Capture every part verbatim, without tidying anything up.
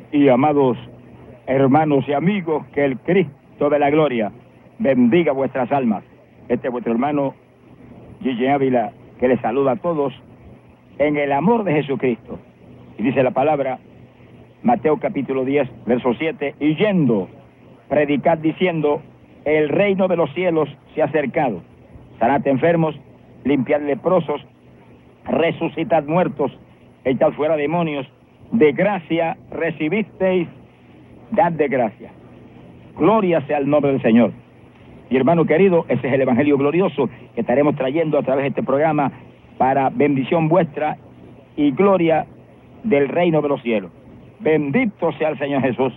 Y amados hermanos y amigos, que el Cristo de la gloria bendiga vuestras almas. Este es vuestro hermano Gigi Ávila, que les saluda a todos en el amor de Jesucristo. Y dice la palabra, Mateo capítulo diez, verso siete, y yendo, predicad diciendo, el reino de los cielos se ha acercado. Sanad enfermos, limpiad leprosos, resucitad muertos, echad fuera demonios, de gracia recibisteis, dad de gracia. Gloria sea el nombre del Señor. Y hermano querido, ese es el evangelio glorioso que estaremos trayendo a través de este programa para bendición vuestra y gloria del reino de los cielos. Bendito sea el Señor Jesús.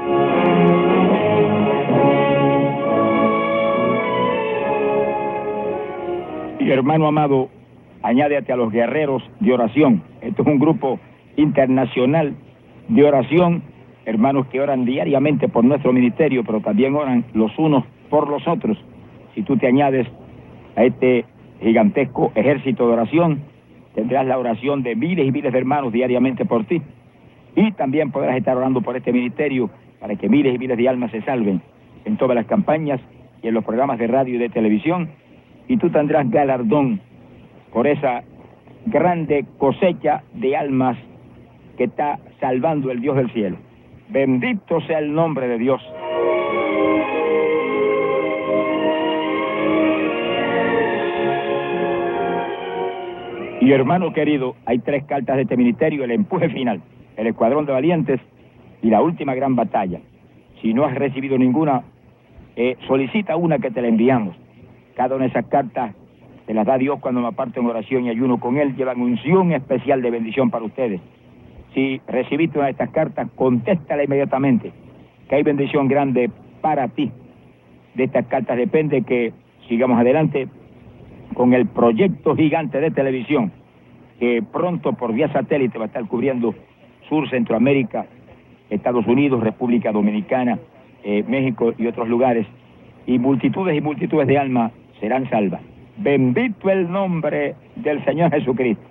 Y hermano amado, añádete a los guerreros de oración. Esto es un grupo internacional de oración, hermanos que oran diariamente por nuestro ministerio, pero también oran los unos por los otros. Si tú te añades a este gigantesco ejército de oración, tendrás la oración de miles y miles de hermanos diariamente por ti. Y también podrás estar orando por este ministerio para que miles y miles de almas se salven en todas las campañas y en los programas de radio y de televisión. Y tú tendrás galardón por esa grande cosecha de almas que está salvando el Dios del cielo. Bendito sea el nombre de Dios. Y hermano querido, hay tres cartas de este ministerio: el empuje final, el escuadrón de valientes y la última gran batalla. Si no has recibido ninguna, eh, solicita una que te la enviamos. Cada una de esas cartas te las da Dios cuando me aparto en oración y ayuno con Él. Llevan unción especial de bendición para ustedes. Si recibiste una de estas cartas, contéstala inmediatamente, que hay bendición grande para ti. De estas cartas depende que sigamos adelante con el proyecto gigante de televisión, que pronto por vía satélite va a estar cubriendo Sur, Centroamérica, Estados Unidos, República Dominicana, eh, México y otros lugares. Y multitudes y multitudes de almas serán salvas. Bendito el nombre del Señor Jesucristo.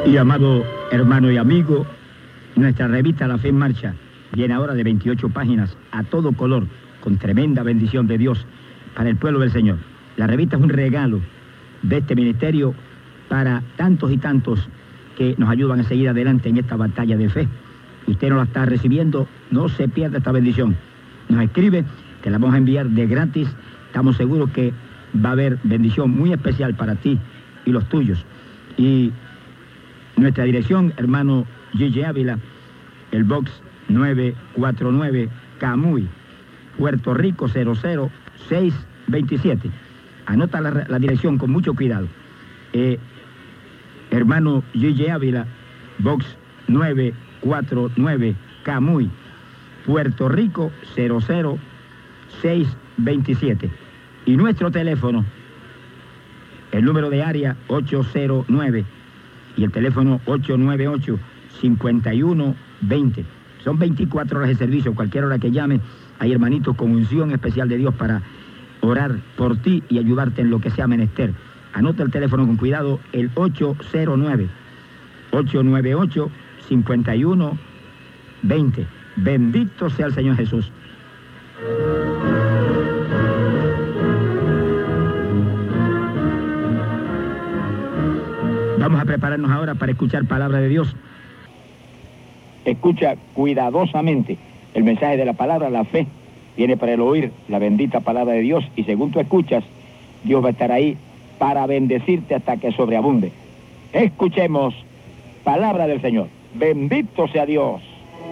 Y amado hermano y amigo, nuestra revista La Fe en Marcha viene ahora de veintiocho páginas a todo color, con tremenda bendición de Dios para el pueblo del Señor. La revista es un regalo de este ministerio para tantos y tantos que nos ayudan a seguir adelante en esta batalla de fe. Usted no la está recibiendo, no se pierda esta bendición. Nos escribe, te la vamos a enviar de gratis. Estamos seguros que va a haber bendición muy especial para ti y los tuyos. Y nuestra dirección, hermano Gigi Ávila, el box nueve cuatro nueve, Camuy, Puerto Rico cero cero seis veintisiete. Anota la, la dirección con mucho cuidado. Eh, hermano Gigi Ávila, box nueve cuatro nueve, Camuy, Puerto Rico cero cero seis veintisiete. Y nuestro teléfono, el número de área ocho cero nueve y el teléfono ocho nueve ocho, cinco uno dos cero. Son veinticuatro horas de servicio, cualquier hora que llame, hay hermanitos con unción especial de Dios para orar por ti y ayudarte en lo que sea menester. Anota el teléfono con cuidado, el ocho cero nueve, ocho nueve ocho, cinco uno dos cero. Bendito sea el Señor Jesús. Vamos a prepararnos ahora para escuchar palabra de Dios. Escucha cuidadosamente el mensaje de la palabra. La fe viene para el oír la bendita palabra de Dios, y según tú escuchas, Dios va a estar ahí para bendecirte hasta que sobreabunde. Escuchemos palabra del Señor. Bendito sea Dios.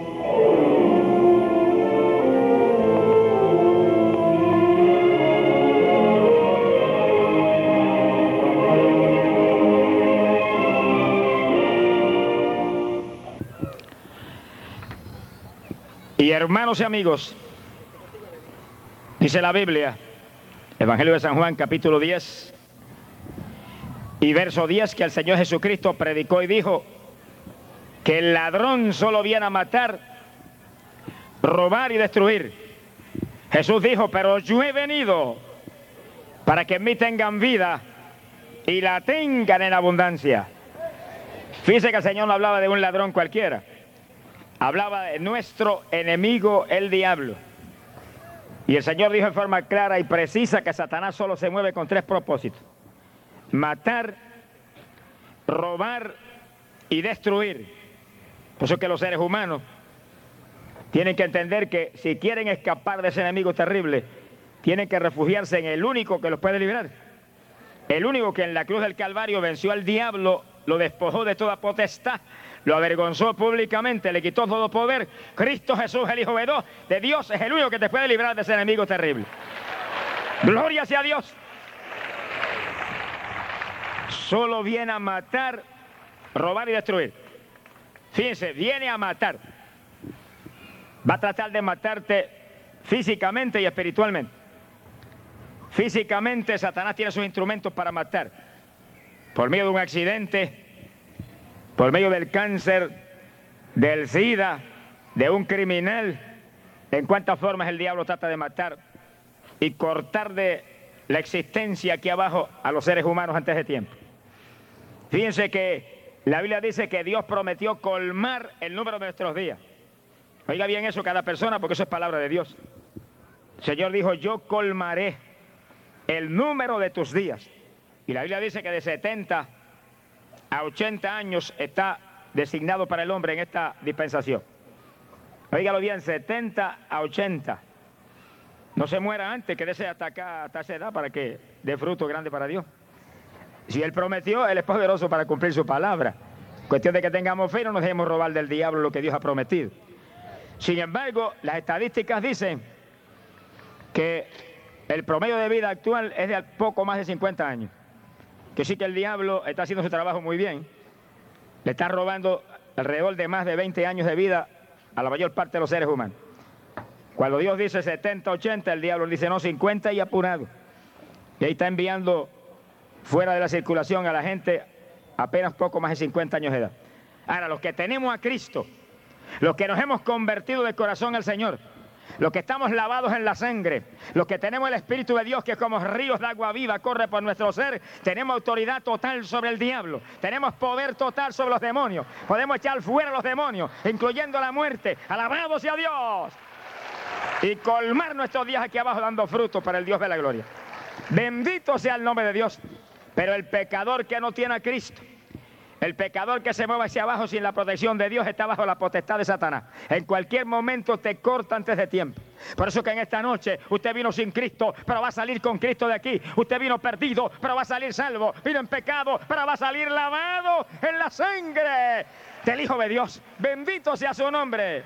Y hermanos y amigos, dice la Biblia, Evangelio de San Juan, capítulo diez, y verso diez, que el Señor Jesucristo predicó y dijo que el ladrón solo viene a matar, robar y destruir. Jesús dijo, pero yo he venido para que en mí tengan vida y la tengan en abundancia. Fíjese que el Señor no hablaba de un ladrón cualquiera. Hablaba de nuestro enemigo, el diablo. Y el Señor dijo en forma clara y precisa que Satanás solo se mueve con tres propósitos: matar, robar y destruir. Por eso es que los seres humanos tienen que entender que si quieren escapar de ese enemigo terrible, tienen que refugiarse en el único que los puede librar. El único que en la cruz del Calvario venció al diablo, lo despojó de toda potestad, lo avergonzó públicamente, le quitó todo poder. Cristo Jesús, el Hijo de Dios, es el único que te puede librar de ese enemigo terrible. Gloria sea a Dios. Solo viene a matar, robar y destruir. Fíjense, viene a matar. Va a tratar de matarte físicamente y espiritualmente. Físicamente, Satanás tiene sus instrumentos para matar. Por medio de un accidente, por medio del cáncer, del SIDA, de un criminal. En cuántas formas el diablo trata de matar y cortar de la existencia aquí abajo a los seres humanos antes de tiempo. Fíjense que la Biblia dice que Dios prometió colmar el número de nuestros días. Oiga bien eso cada persona, porque eso es palabra de Dios. El Señor dijo, yo colmaré el número de tus días. Y la Biblia dice que de setenta a ochenta años está designado para el hombre en esta dispensación. Óigalo bien, setenta a ochenta. No se muera antes, quédese hasta acá, hasta esa edad, para que dé fruto grande para Dios. Si Él prometió, Él es poderoso para cumplir su palabra. Cuestión de que tengamos fe y no nos dejemos robar del diablo lo que Dios ha prometido. Sin embargo, las estadísticas dicen que el promedio de vida actual es de poco más de cincuenta años. Que sí que el diablo está haciendo su trabajo muy bien. Le está robando alrededor de más de veinte años de vida a la mayor parte de los seres humanos. Cuando Dios dice setenta, ochenta, el diablo dice no, cincuenta y apurado. Y ahí está enviando fuera de la circulación a la gente apenas poco más de cincuenta años de edad. Ahora, los que tenemos a Cristo, los que nos hemos convertido de corazón al Señor, los que estamos lavados en la sangre, los que tenemos el Espíritu de Dios que como ríos de agua viva corre por nuestro ser, tenemos autoridad total sobre el diablo, tenemos poder total sobre los demonios, podemos echar fuera a los demonios, incluyendo la muerte. Alabado sea Dios. Y colmar nuestros días aquí abajo dando frutos para el Dios de la gloria. Bendito sea el nombre de Dios. Pero el pecador que no tiene a Cristo, el pecador que se mueve hacia abajo sin la protección de Dios, está bajo la potestad de Satanás. En cualquier momento te corta antes de tiempo. Por eso que en esta noche usted vino sin Cristo, pero va a salir con Cristo de aquí. Usted vino perdido, pero va a salir salvo. Vino en pecado, pero va a salir lavado en la sangre del Hijo de Dios. Bendito sea su nombre.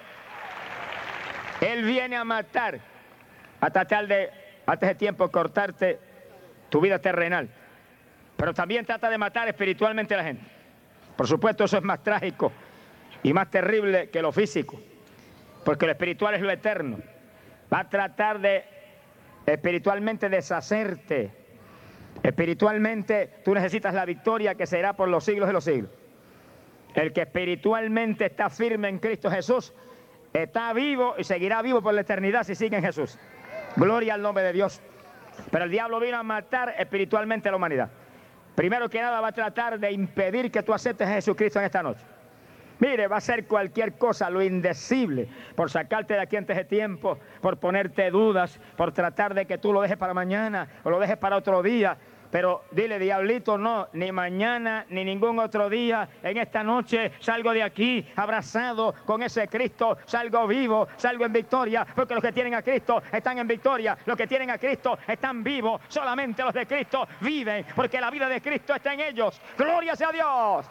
Él viene a matar, a tratar de, antes de tiempo, cortarte tu vida terrenal. Pero también trata de matar espiritualmente a la gente. Por supuesto, eso es más trágico y más terrible que lo físico, porque lo espiritual es lo eterno. Va a tratar de espiritualmente deshacerte. Espiritualmente tú necesitas la victoria que será por los siglos de los siglos. El que espiritualmente está firme en Cristo Jesús está vivo y seguirá vivo por la eternidad si sigue en Jesús. Gloria al nombre de Dios. Pero el diablo vino a matar espiritualmente a la humanidad. Primero que nada va a tratar de impedir que tú aceptes a Jesucristo en esta noche. Mire, va a hacer cualquier cosa, lo indecible, por sacarte de aquí antes de tiempo, por ponerte dudas, por tratar de que tú lo dejes para mañana o lo dejes para otro día. Pero dile, diablito, no, ni mañana ni ningún otro día. En esta noche salgo de aquí abrazado con ese Cristo, salgo vivo, salgo en victoria, porque los que tienen a Cristo están en victoria, los que tienen a Cristo están vivos, solamente los de Cristo viven, porque la vida de Cristo está en ellos. ¡Gloria sea a Dios!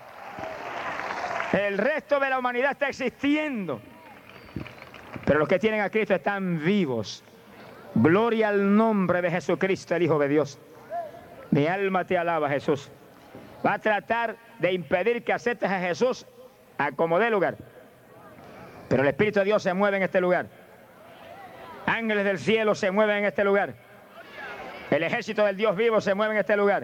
El resto de la humanidad está existiendo, pero los que tienen a Cristo están vivos. Gloria al nombre de Jesucristo, el Hijo de Dios. Mi alma te alaba, Jesús. Va a tratar de impedir que aceptes a Jesús a como dé lugar. Pero el Espíritu de Dios se mueve en este lugar. Ángeles del cielo se mueven en este lugar. El ejército del Dios vivo se mueve en este lugar.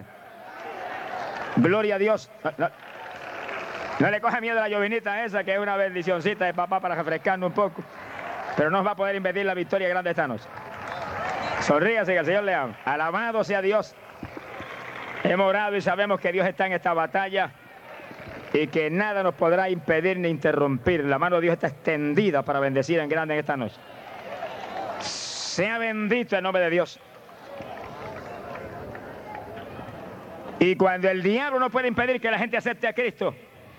Gloria a Dios. No, no, no le coge miedo a la llovinita esa, que es una bendicioncita de papá para refrescarnos un poco. Pero no va a poder impedir la victoria grande esta noche. Sonríase, que el Señor le ama. Alabado sea Dios. Hemos orado y sabemos que Dios está en esta batalla y que nada nos podrá impedir ni interrumpir. La mano de Dios está extendida para bendecir en grande en esta noche. Sea bendito el nombre de Dios. Y cuando el diablo no puede impedir que la gente acepte a Cristo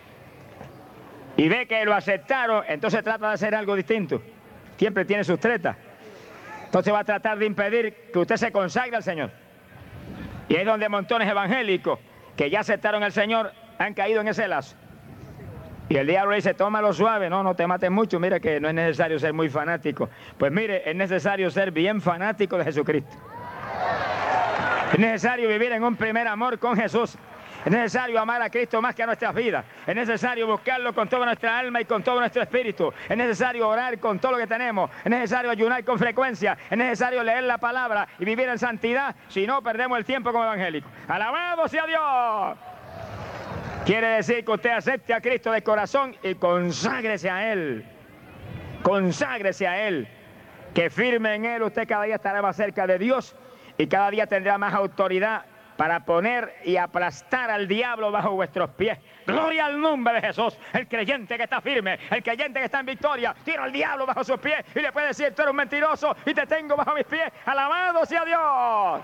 y ve que lo aceptaron, entonces trata de hacer algo distinto. Siempre tiene sus tretas. Entonces va a tratar de impedir que usted se consagre al Señor. Y es donde montones evangélicos que ya aceptaron al Señor han caído en ese lazo. Y el diablo dice, tómalo suave, no, no te mates mucho, mira que no es necesario ser muy fanático. Pues mire, es necesario ser bien fanático de Jesucristo. Es necesario vivir en un primer amor con Jesús. Es necesario amar a Cristo más que a nuestras vidas. Es necesario buscarlo con toda nuestra alma y con todo nuestro espíritu. Es necesario orar con todo lo que tenemos. Es necesario ayunar con frecuencia. Es necesario leer la palabra y vivir en santidad. Si no, perdemos el tiempo como evangélicos. ¡Alabado sea Dios! Quiere decir que usted acepte a Cristo de corazón y conságrese a Él. Conságrese a Él. Que firme en Él, usted cada día estará más cerca de Dios y cada día tendrá más autoridad para poner y aplastar al diablo bajo vuestros pies. Gloria al nombre de Jesús. El creyente que está firme, el creyente que está en victoria, tira al diablo bajo sus pies y le puede decir, tú eres un mentiroso y te tengo bajo mis pies. Alabado sea Dios.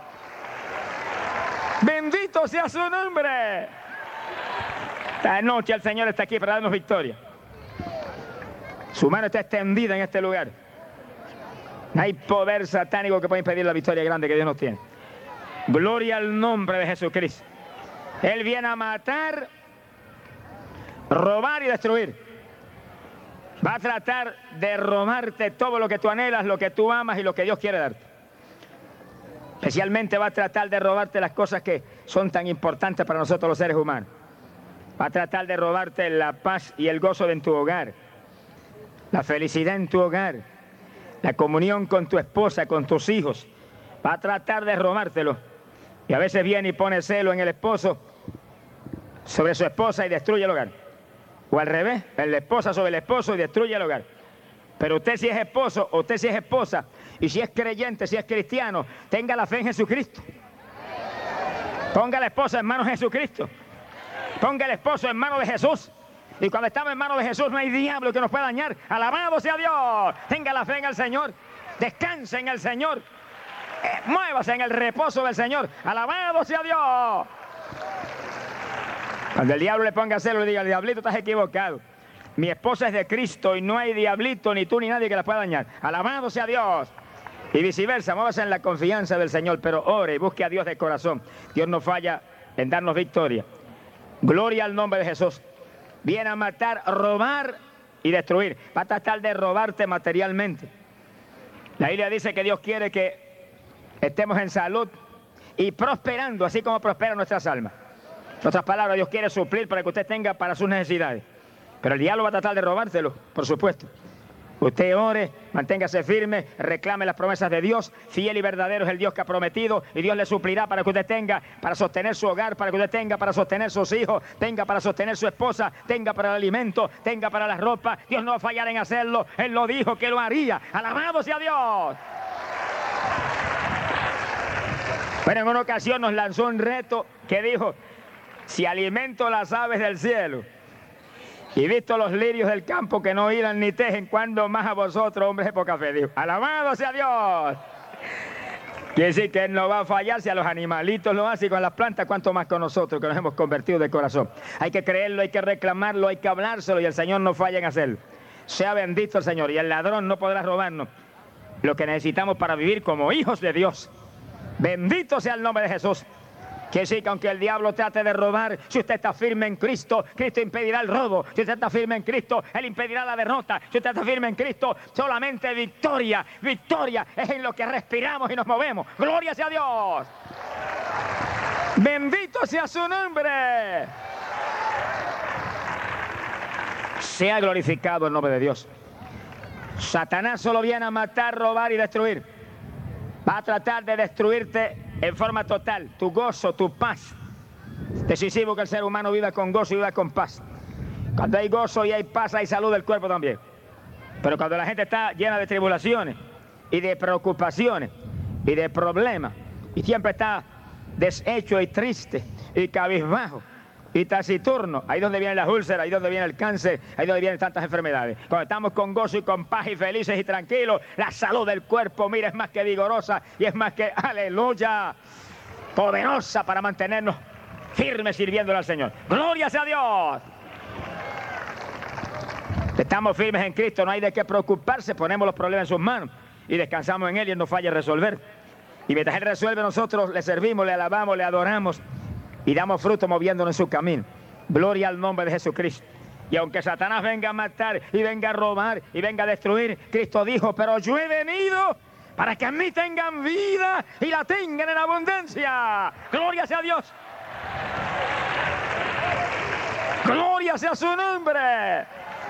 Bendito sea su nombre. Esta noche el Señor está aquí para darnos victoria. Su mano está extendida en este lugar. No hay poder satánico que pueda impedir la victoria grande que Dios nos tiene. Gloria al nombre de Jesucristo. Él viene a matar, robar y destruir. Va a tratar de robarte todo lo que tú anhelas, lo que tú amas y lo que Dios quiere darte. Especialmente va a tratar de robarte las cosas que son tan importantes para nosotros los seres humanos. Va a tratar de robarte la paz y el gozo en tu hogar, la felicidad en tu hogar, la comunión con tu esposa, con tus hijos. Va a tratar de robártelo. Y a veces viene y pone celo en el esposo sobre su esposa y destruye el hogar. O al revés, la esposa sobre el esposo y destruye el hogar. Pero usted si es esposo, o usted si es esposa, y si es creyente, si es cristiano, tenga la fe en Jesucristo. Ponga a la esposa en manos de Jesucristo. Ponga al esposo en manos de Jesús. Y cuando estamos en manos de Jesús no hay diablo que nos pueda dañar. Alabado sea Dios. Tenga la fe en el Señor. Descanse en el Señor. Eh, muévase en el reposo del Señor. Alabado sea Dios. Cuando el diablo le ponga celo, le diga: diablito, estás equivocado. Mi esposa es de Cristo y no hay diablito, ni tú, ni nadie que la pueda dañar. Alabado sea Dios. Y viceversa, muévase en la confianza del Señor, pero ore y busque a Dios de corazón. Dios no falla en darnos victoria. Gloria al nombre de Jesús. Viene a matar, robar y destruir. Va a tratar de robarte materialmente. La Biblia dice que Dios quiere que estemos en salud y prosperando, así como prosperan nuestras almas. En otras palabras, Dios quiere suplir para que usted tenga para sus necesidades. Pero el diablo va a tratar de robárselo, por supuesto. Usted ore, manténgase firme, reclame las promesas de Dios. Fiel y verdadero es el Dios que ha prometido, y Dios le suplirá para que usted tenga para sostener su hogar, para que usted tenga para sostener sus hijos, tenga para sostener su esposa, tenga para el alimento, tenga para la ropa. Dios no va a fallar en hacerlo. Él lo dijo que lo haría. ¡Alabado sea Dios! Bueno, en una ocasión nos lanzó un reto que dijo: si alimento las aves del cielo y visto los lirios del campo que no hilan ni tejen, ¿cuándo más a vosotros, hombres de poca fe? Dijo. ¡Alabado sea Dios! Quiere decir que Él no va a fallar. Si a los animalitos lo hace y con las plantas, ¿cuánto más con nosotros que nos hemos convertido de corazón? Hay que creerlo, hay que reclamarlo, hay que hablárselo, y el Señor no falla en hacerlo. Sea bendito el Señor, y el ladrón no podrá robarnos lo que necesitamos para vivir como hijos de Dios. Bendito sea el nombre de Jesús. Que sí, que aunque el diablo trate de robar, si usted está firme en Cristo, Cristo impedirá el robo. Si usted está firme en Cristo, Él impedirá la derrota. Si usted está firme en Cristo, solamente victoria, victoria es en lo que respiramos y nos movemos. ¡Gloria sea Dios! ¡Bendito sea su nombre! Sea glorificado el nombre de Dios. Satanás solo viene a matar, robar y destruir. Va a tratar de destruirte en forma total, tu gozo, tu paz. Es decisivo que el ser humano viva con gozo y viva con paz. Cuando hay gozo y hay paz, hay salud del cuerpo también. Pero cuando la gente está llena de tribulaciones y de preocupaciones y de problemas, y siempre está deshecho y triste y cabizbajo y taciturno, ahí es donde vienen las úlceras, ahí es donde viene el cáncer, ahí es donde vienen tantas enfermedades. Cuando estamos con gozo y con paz y felices y tranquilos, la salud del cuerpo, mira, es más que vigorosa y es más que, aleluya, poderosa para mantenernos firmes sirviéndole al Señor. ¡Gloria sea a Dios! Estamos firmes en Cristo, no hay de qué preocuparse, ponemos los problemas en sus manos y descansamos en Él, y Él no falla en resolver. Y mientras Él resuelve, nosotros le servimos, le alabamos, le adoramos y damos fruto moviéndonos en su camino. Gloria al nombre de Jesucristo. Y aunque Satanás venga a matar y venga a robar y venga a destruir, Cristo dijo: pero yo he venido para que a mí tengan vida y la tengan en abundancia. Gloria sea a Dios. Gloria sea su nombre.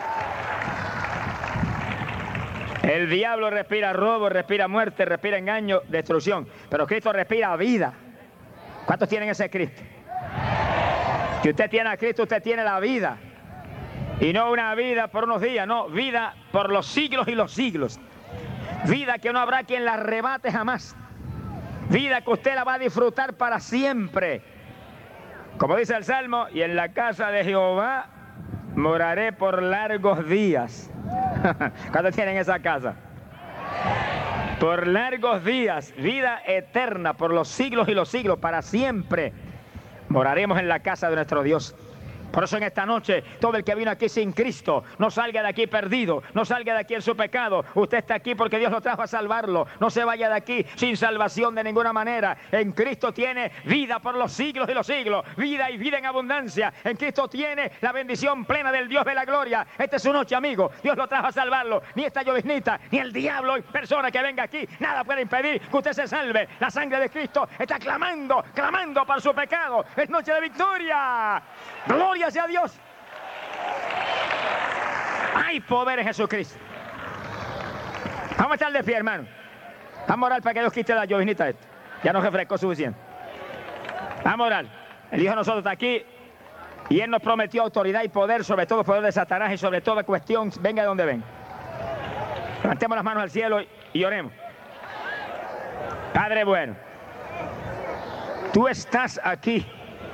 El diablo respira robo, respira muerte, respira engaño, destrucción. Pero Cristo respira vida. ¿Cuántos tienen ese Cristo? Si usted tiene a Cristo, usted tiene la vida. Y no una vida por unos días, no, vida por los siglos y los siglos. Vida que no habrá quien la arrebate jamás. Vida que usted la va a disfrutar para siempre. Como dice el Salmo: y en la casa de Jehová moraré por largos días. ¿Cuántos tienen esa casa? Por largos días, vida eterna, por los siglos y los siglos, para siempre. Moraremos en la casa de nuestro Dios. Por eso en esta noche, todo el que vino aquí sin Cristo, no salga de aquí perdido, no salga de aquí en su pecado. Usted está aquí porque Dios lo trajo a salvarlo. No se vaya de aquí sin salvación de ninguna manera. En Cristo tiene vida por los siglos y los siglos, vida y vida en abundancia. En Cristo tiene la bendición plena del Dios de la gloria. Esta es su noche, amigo. Dios lo trajo a salvarlo. Ni esta lloviznita, ni el diablo y persona que venga aquí, nada puede impedir que usted se salve. La sangre de Cristo está clamando, clamando por su pecado. Es noche de victoria. Gloria sea Dios. Hay poder en Jesucristo. Vamos a estar de pie, hermano. Vamos a orar para que Dios quite la llovinita esta. Ya nos refrescó suficiente. Vamos a orar. El Hijo de nosotros está aquí y Él nos prometió autoridad y poder sobre todo el poder de Satanás y sobre toda cuestión, venga de donde venga. Levantemos las manos al cielo y oremos. Padre bueno, tú estás aquí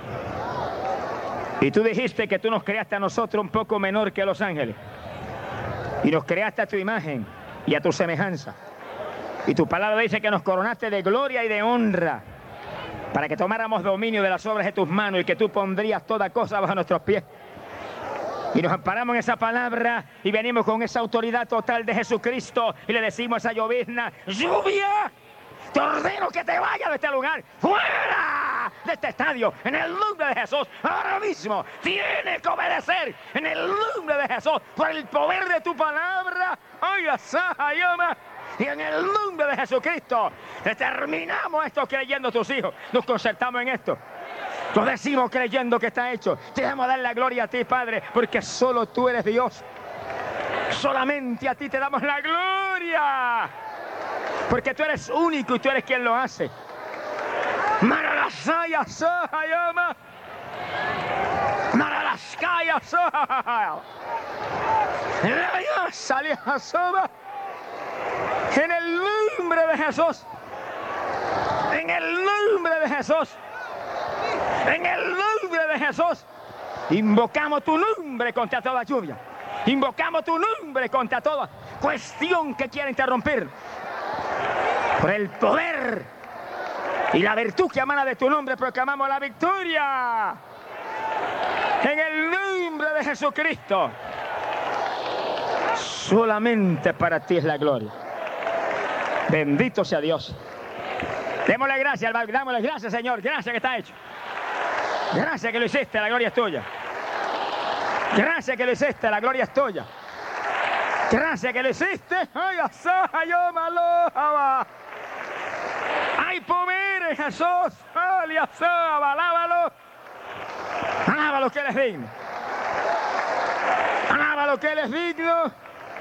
y tú dijiste que tú nos creaste a nosotros un poco menor que los ángeles y nos creaste a tu imagen y a tu semejanza, y tu palabra dice que nos coronaste de gloria y de honra para que tomáramos dominio de las obras de tus manos y que tú pondrías toda cosa bajo nuestros pies. Y nos amparamos en esa palabra y venimos con esa autoridad total de Jesucristo y le decimos a esa llovizna: lluvia, te ordeno que te vayas de este lugar, fuera de este estadio, en el nombre de Jesús. Ahora mismo tienes que obedecer en el nombre de Jesús, por el poder de tu palabra. Oiga, Sahayama. Y en el nombre de Jesucristo determinamos esto creyendo tus hijos. Nos concertamos en esto. Lo decimos creyendo que está hecho. Te damos a dar la gloria a ti, Padre, porque solo tú eres Dios. Solamente a ti te damos la gloria, porque tú eres único y tú eres quien lo hace. Maralasaya Sahayama. Maralaskaya Sahayama. En el nombre de Jesús. En el nombre de Jesús. En el nombre de Jesús. Invocamos tu nombre contra toda lluvia. Invocamos tu nombre contra toda cuestión que quiera interrumpir. Por el poder y la virtud que emana de tu nombre, proclamamos la victoria. En el nombre de Jesucristo. Solamente para ti es la gloria. Bendito sea Dios. Démosle gracias, démosle gracias, Señor. Gracias que está hecho. Gracias que lo hiciste, la gloria es tuya. Gracias que lo hiciste, la gloria es tuya. Gracias que lo hiciste. Ay, hay poder en Jesús. Alábalo. Alábalo que Él es digno. Alábalo que Él es digno.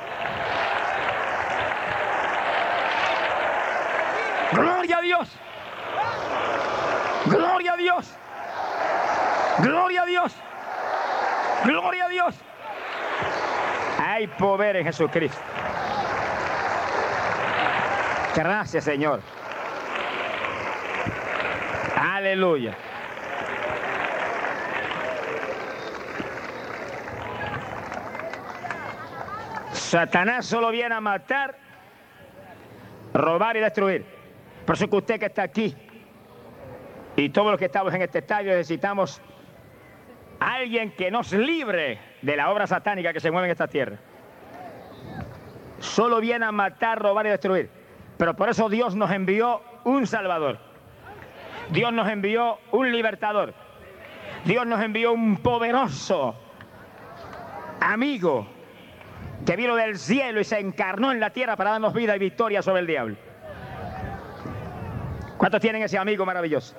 Gloria a Dios. Gloria a Dios. Gloria a Dios. Gloria a Dios. Hay poder en Jesucristo. Gracias, Señor. Aleluya. Satanás solo viene a matar, robar y destruir. Por eso que usted que está aquí y todos los que estamos en este estadio necesitamos a alguien que nos libre de la obra satánica que se mueve en esta tierra. Solo viene a matar, robar y destruir. Pero por eso Dios nos envió un Salvador. Dios nos envió un libertador. Dios nos envió un poderoso amigo que vino del cielo y se encarnó en la tierra para darnos vida y victoria sobre el diablo. ¿Cuántos tienen ese amigo maravilloso?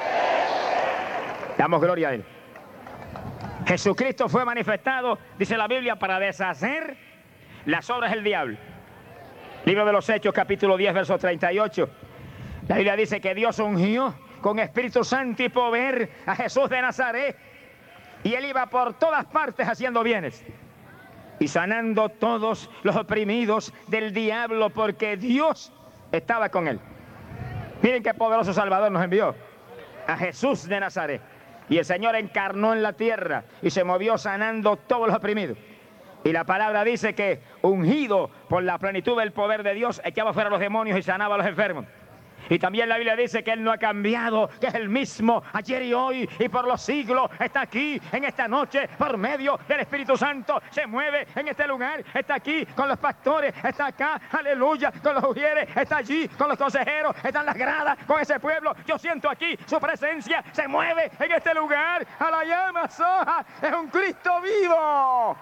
Damos gloria a Él. Jesucristo fue manifestado, dice la Biblia, para deshacer las obras del diablo. Libro de los Hechos, capítulo diez, verso treinta y ocho. La Biblia dice que Dios ungió con Espíritu Santo y poder a Jesús de Nazaret. Y Él iba por todas partes haciendo bienes y sanando todos los oprimidos del diablo, porque Dios estaba con Él. Miren qué poderoso Salvador nos envió. A Jesús de Nazaret. Y el Señor encarnó en la tierra y se movió sanando todos los oprimidos. Y la palabra dice que, ungido por la plenitud del poder de Dios, echaba fuera a los demonios y sanaba a los enfermos. Y también la Biblia dice que Él no ha cambiado, que es el mismo ayer y hoy y por los siglos. Está aquí en esta noche por medio del Espíritu Santo. Se mueve en este lugar. Está aquí con los pastores. Está acá, aleluya, con los ujieres. Está allí con los consejeros. Está en las gradas con ese pueblo. Yo siento aquí su presencia. Se mueve en este lugar. A la llama soja. Es un Cristo vivo.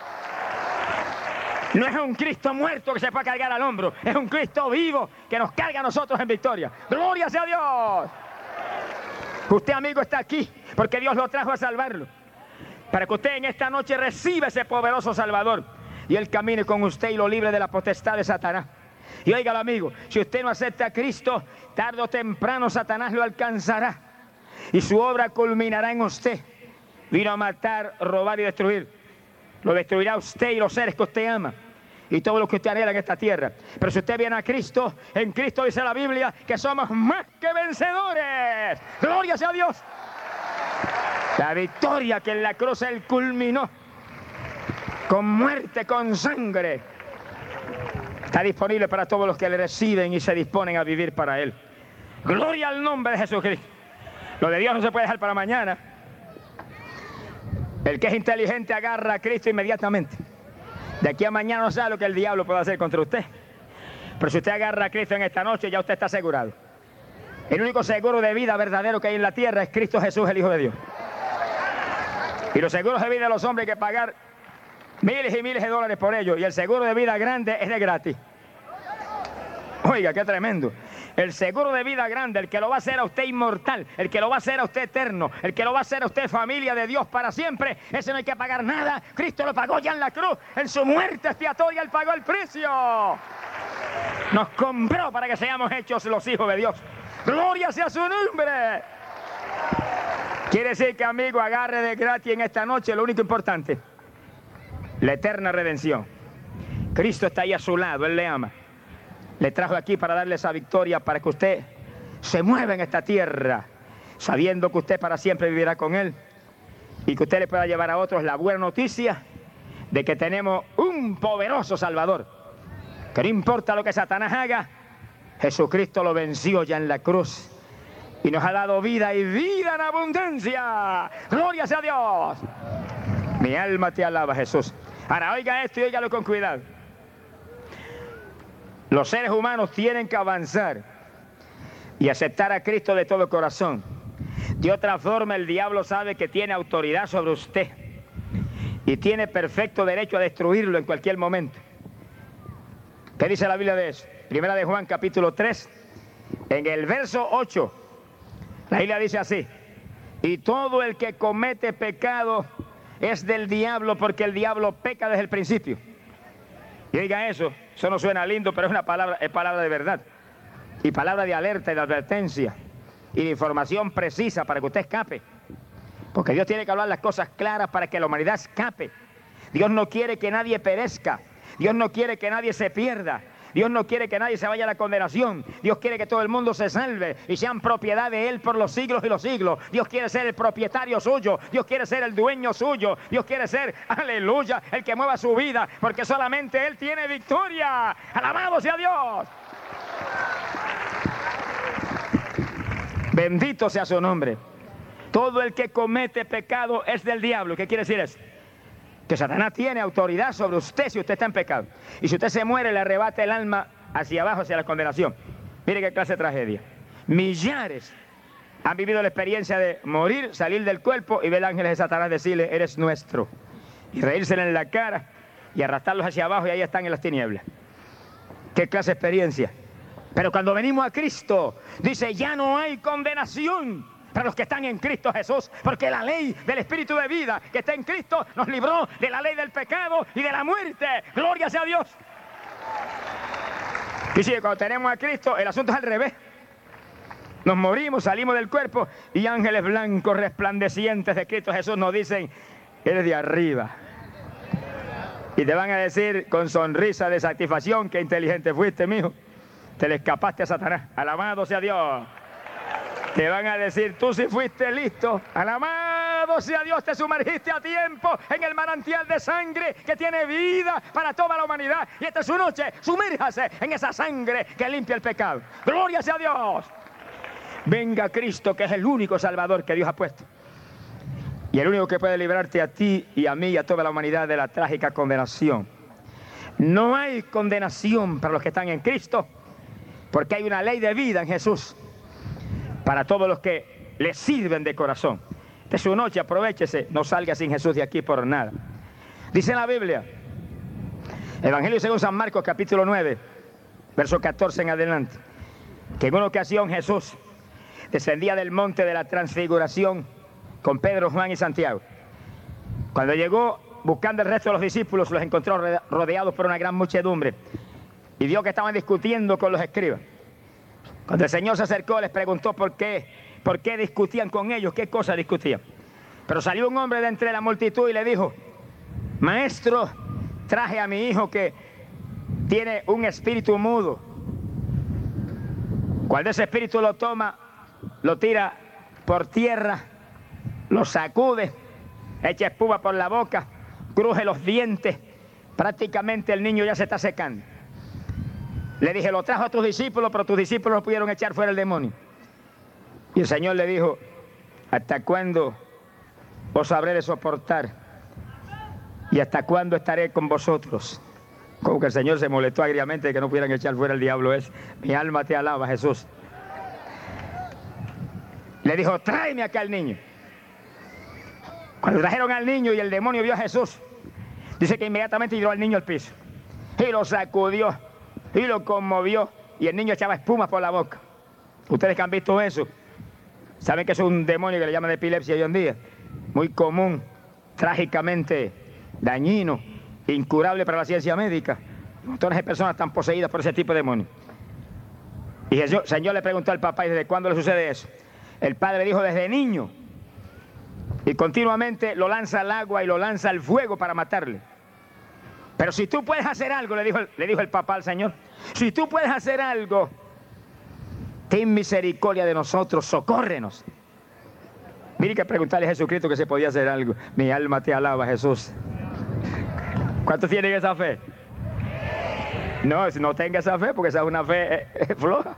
No es un Cristo muerto que se puede cargar al hombro. Es un Cristo vivo que nos carga a nosotros en victoria. ¡Gloria sea a Dios! Usted, amigo, está aquí porque Dios lo trajo a salvarlo. Para que usted en esta noche reciba ese poderoso Salvador. Y Él camine con usted y lo libre de la potestad de Satanás. Y oígalo, amigo, si usted no acepta a Cristo, tarde o temprano Satanás lo alcanzará. Y su obra culminará en usted. Vino a matar, robar y destruir. Lo destruirá usted y los seres que usted ama. y todo lo que usted anhela en esta tierra. Pero si usted viene a Cristo, en Cristo dice la Biblia que somos más que vencedores. ¡Gloria sea a Dios! La victoria que en la cruz Él culminó con muerte, con sangre, está disponible para todos los que le reciben y se disponen a vivir para Él. ¡Gloria al nombre de Jesucristo! Lo de Dios no se puede dejar para mañana. El que es inteligente agarra a Cristo inmediatamente. De aquí a mañana no sabe lo que el diablo puede hacer contra usted. Pero si usted agarra a Cristo en esta noche, ya usted está asegurado. El único seguro de vida verdadero que hay en la tierra es Cristo Jesús, el Hijo de Dios. Y los seguros de vida de los hombres hay que pagar miles y miles de dólares por ellos. Y el seguro de vida grande es de gratis. Oiga, qué tremendo. El seguro de vida grande, el que lo va a hacer a usted inmortal, el que lo va a hacer a usted eterno, el que lo va a hacer a usted familia de Dios para siempre, ese no hay que pagar nada. Cristo lo pagó ya en la cruz, en su muerte expiatoria Él pagó el precio. Nos compró para que seamos hechos los hijos de Dios. ¡Gloria sea su nombre! Quiere decir que, amigo, agarre de gratis en esta noche lo único importante: la eterna redención. Cristo está ahí a su lado, Él le ama. Le trajo aquí para darle esa victoria, para que usted se mueva en esta tierra, sabiendo que usted para siempre vivirá con Él y que usted le pueda llevar a otros la buena noticia de que tenemos un poderoso Salvador, que no importa lo que Satanás haga, Jesucristo lo venció ya en la cruz y nos ha dado vida y vida en abundancia. ¡Gloria sea a Dios! Mi alma te alaba, Jesús. Ahora oiga esto y óigalo con cuidado. Los seres humanos tienen que avanzar y aceptar a Cristo de todo corazón. De otra forma, el diablo sabe que tiene autoridad sobre usted y tiene perfecto derecho a destruirlo en cualquier momento. ¿Qué dice la Biblia de eso? Primera de Juan, capítulo tres, en el verso ocho, la Biblia dice así: y todo el que comete pecado es del diablo, porque el diablo peca desde el principio. Y oiga eso, eso no suena lindo, pero es una palabra, es palabra de verdad. Y palabra de alerta y de advertencia. Y de información precisa para que usted escape. Porque Dios tiene que hablar las cosas claras para que la humanidad escape. Dios no quiere que nadie perezca. Dios no quiere que nadie se pierda. Dios no quiere que nadie se vaya a la condenación. Dios quiere que todo el mundo se salve y sean propiedad de Él por los siglos y los siglos. Dios quiere ser el propietario suyo. Dios quiere ser el dueño suyo. Dios quiere ser, aleluya, el que mueva su vida, porque solamente Él tiene victoria. ¡Alabado sea Dios! Bendito sea su nombre. Todo el que comete pecado es del diablo. ¿Qué quiere decir eso? Que Satanás tiene autoridad sobre usted si usted está en pecado. Y si usted se muere, le arrebata el alma hacia abajo, hacia la condenación. Mire qué clase de tragedia. Millares han vivido la experiencia de morir, salir del cuerpo y ver ángeles de Satanás decirle: eres nuestro. Y reírsele en la cara y arrastrarlos hacia abajo, y ahí están en las tinieblas. Qué clase de experiencia. Pero cuando venimos a Cristo, dice: ya no hay condenación para los que están en Cristo Jesús, porque la ley del Espíritu de vida que está en Cristo nos libró de la ley del pecado y de la muerte. ¡Gloria sea a Dios! Y sí, cuando tenemos a Cristo, el asunto es al revés. Nos morimos, salimos del cuerpo y ángeles blancos resplandecientes de Cristo Jesús nos dicen: eres de arriba. Y te van a decir con sonrisa de satisfacción: qué inteligente fuiste, mijo. Te le escapaste a Satanás. Alabado sea Dios. Te van a decir: tú sí fuiste listo. Alabado sea Dios, te sumergiste a tiempo en el manantial de sangre que tiene vida para toda la humanidad. Y esta es su noche, sumérjase en esa sangre que limpia el pecado. ¡Gloria sea a Dios! Venga Cristo, que es el único Salvador que Dios ha puesto. Y el único que puede librarte a ti y a mí y a toda la humanidad de la trágica condenación. No hay condenación para los que están en Cristo, porque hay una ley de vida en Jesús para todos los que le sirven de corazón. Esta es su noche, aprovéchese, no salga sin Jesús de aquí por nada. Dice en la Biblia, Evangelio según San Marcos, capítulo nueve, verso catorce en adelante, que en una ocasión Jesús descendía del monte de la Transfiguración con Pedro, Juan y Santiago. Cuando llegó buscando el resto de los discípulos, los encontró rodeados por una gran muchedumbre y vio que estaban discutiendo con los escribas. Cuando el Señor se acercó, les preguntó por qué, por qué discutían con ellos, qué cosa discutían. Pero salió un hombre de entre la multitud y le dijo: Maestro, traje a mi hijo que tiene un espíritu mudo. Cuando ese espíritu lo toma, lo tira por tierra, lo sacude, echa espuma por la boca, cruje los dientes, prácticamente el niño ya se está secando. Le dije, lo trajo a tus discípulos, pero tus discípulos no pudieron echar fuera el demonio. Y el Señor le dijo, ¿hasta cuándo os habré de soportar? ¿Y hasta cuándo estaré con vosotros? Como que el Señor se molestó agriamente de que no pudieran echar fuera el diablo ese. Mi alma te alaba, Jesús. Le dijo, tráeme acá al niño. Cuando trajeron al niño y el demonio vio a Jesús, dice que inmediatamente tiró al niño al piso. Y lo sacudió, y lo conmovió, y el niño echaba espuma por la boca. Ustedes que han visto eso, saben que es un demonio que le llaman de epilepsia hoy en día. Muy común, trágicamente dañino, incurable para la ciencia médica. Montones de personas están poseídas por ese tipo de demonio. Y el Señor le preguntó al papá, ¿y desde cuándo le sucede eso? El padre dijo, desde niño. Y continuamente lo lanza al agua y lo lanza al fuego para matarle. Pero si tú puedes hacer algo, le dijo, le dijo el papá al Señor, si tú puedes hacer algo, ten misericordia de nosotros, socórrenos. Mire que preguntarle a Jesucristo que se podía hacer algo. Mi alma te alaba, Jesús. ¿Cuántos tienen esa fe? No, no tenga esa fe, porque esa es una fe eh, eh, floja.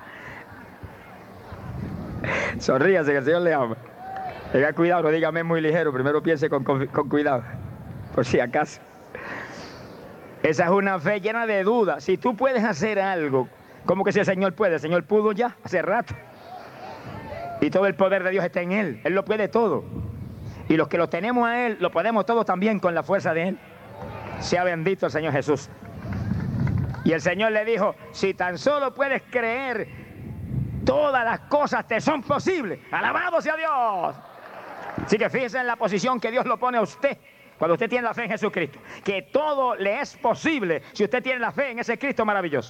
Sonríase, que el Señor le ama. Tenga cuidado, no dígame muy ligero, primero piense con, con, con cuidado, por si acaso. Esa es una fe llena de dudas. Si tú puedes hacer algo, ¿cómo que si el Señor puede? El Señor pudo ya, hace rato. Y todo el poder de Dios está en Él. Él lo puede todo. Y los que lo tenemos a Él, lo podemos todo también con la fuerza de Él. Sea bendito el Señor Jesús. Y el Señor le dijo, si tan solo puedes creer, todas las cosas te son posibles. ¡Alabado sea Dios! Así que fíjese en la posición que Dios lo pone a usted cuando usted tiene la fe en Jesucristo. Que todo le es posible si usted tiene la fe en ese Cristo maravilloso.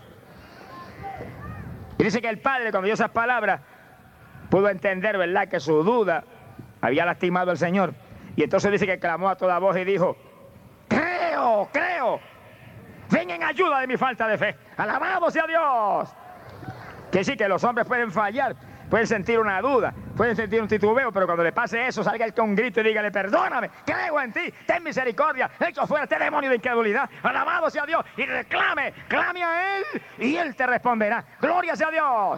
Y dice que el Padre, cuando oyó esas palabras, pudo entender, ¿verdad?, que su duda había lastimado al Señor. Y entonces dice que clamó a toda voz y dijo, creo, creo, ven en ayuda de mi falta de fe. ¡Alabado sea Dios! Que sí, que los hombres pueden fallar, pueden sentir una duda, pueden sentir un titubeo, pero cuando le pase eso, salga él con un grito y dígale, perdóname, creo en ti, ten misericordia, echo fuera este demonio de incredulidad, alabado sea Dios, y reclame, clame a Él, y Él te responderá, gloria sea Dios.